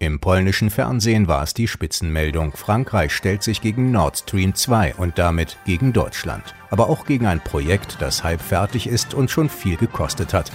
Im polnischen Fernsehen war es die Spitzenmeldung. Frankreich stellt sich gegen Nord Stream 2 und damit gegen Deutschland. Aber auch gegen ein Projekt, das halb fertig ist und schon viel gekostet hat.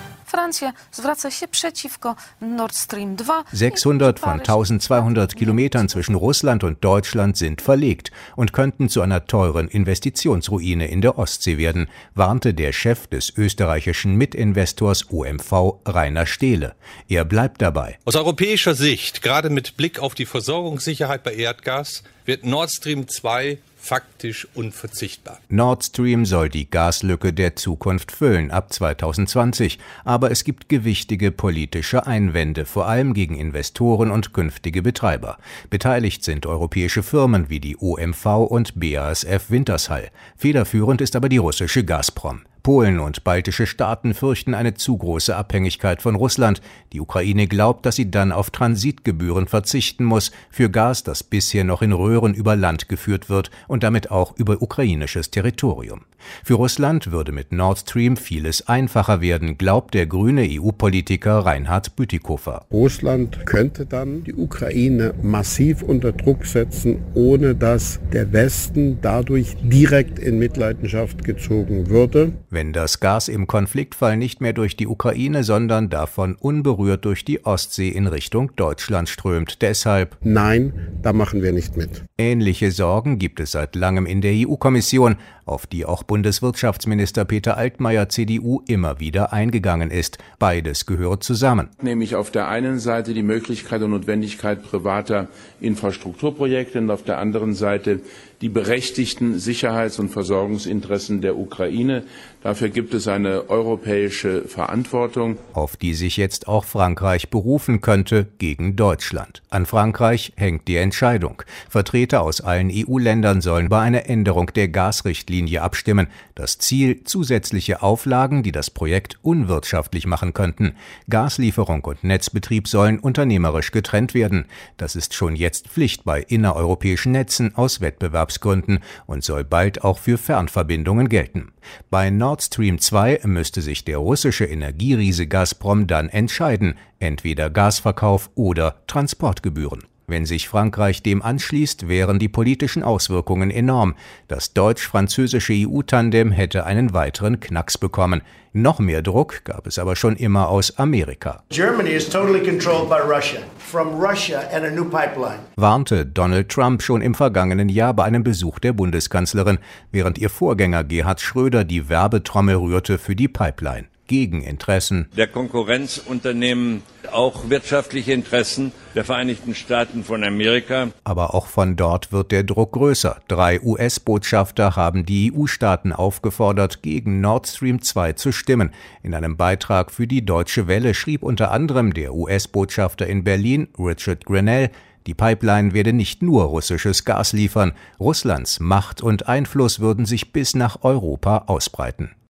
600 von 1200 Kilometern zwischen Russland und Deutschland sind verlegt und könnten zu einer teuren Investitionsruine in der Ostsee werden, warnte der Chef des österreichischen Mitinvestors OMV, Rainer Stehle. Er bleibt dabei. Aus europäischer Sicht, gerade mit Blick auf die Versorgungssicherheit bei Erdgas, wird Nord Stream 2 faktisch unverzichtbar. Nord Stream soll die Gaslücke der Zukunft füllen ab 2020, aber es gibt gewichtige politische Einwände, vor allem gegen Investoren und künftige Betreiber. Beteiligt sind europäische Firmen wie die OMV und BASF Wintershall. Federführend ist aber die russische Gazprom. Polen und baltische Staaten fürchten eine zu große Abhängigkeit von Russland. Die Ukraine glaubt, dass sie dann auf Transitgebühren verzichten muss für Gas, das bisher noch in Röhren über Land geführt wird und damit auch über ukrainisches Territorium. Für Russland würde mit Nord Stream vieles einfacher werden, glaubt der grüne EU-Politiker Reinhard Bütikofer. Russland könnte dann die Ukraine massiv unter Druck setzen, ohne dass der Westen dadurch direkt in Mitleidenschaft gezogen würde. Wenn das Gas im Konfliktfall nicht mehr durch die Ukraine, sondern davon unberührt durch die Ostsee in Richtung Deutschland strömt. Deshalb: Nein, da machen wir nicht mit. Ähnliche Sorgen gibt es seit langem in der EU-Kommission, auf die auch Bundeswirtschaftsminister Peter Altmaier, CDU, immer wieder eingegangen ist. Beides gehört zusammen. Nämlich auf der einen Seite die Möglichkeit und Notwendigkeit privater Infrastrukturprojekte und auf der anderen Seite die berechtigten Sicherheits- und Versorgungsinteressen der Ukraine. Dafür gibt es eine europäische Verantwortung, auf die sich jetzt auch Frankreich berufen könnte gegen Deutschland. An Frankreich hängt die Entscheidung. Vertreter aus allen EU-Ländern sollen bei einer Änderung der Gasrichtlinie abstimmen. Das Ziel: zusätzliche Auflagen, die das Projekt unwirtschaftlich machen könnten. Gaslieferung und Netzbetrieb sollen unternehmerisch getrennt werden. Das ist schon jetzt Pflicht bei innereuropäischen Netzen aus Wettbewerbsgründen und soll bald auch für Fernverbindungen gelten. Bei Nord Stream 2 müsste sich der russische Energieriese Gazprom dann entscheiden, entweder Gasverkauf oder Transportgebühren. Wenn sich Frankreich dem anschließt, wären die politischen Auswirkungen enorm. Das deutsch-französische EU-Tandem hätte einen weiteren Knacks bekommen. Noch mehr Druck gab es aber schon immer aus Amerika. Germany is totally controlled by Russia. From Russia and a new pipeline. Warnte Donald Trump schon im vergangenen Jahr bei einem Besuch der Bundeskanzlerin, während ihr Vorgänger Gerhard Schröder die Werbetrommel rührte für die Pipeline. Gegen Interessen der Konkurrenzunternehmen, auch wirtschaftliche Interessen der Vereinigten Staaten von Amerika. Aber auch von dort wird der Druck größer. 3 US-Botschafter haben die EU-Staaten aufgefordert, gegen Nord Stream 2 zu stimmen. In einem Beitrag für die Deutsche Welle schrieb unter anderem der US-Botschafter in Berlin, Richard Grenell, die Pipeline werde nicht nur russisches Gas liefern, Russlands Macht und Einfluss würden sich bis nach Europa ausbreiten.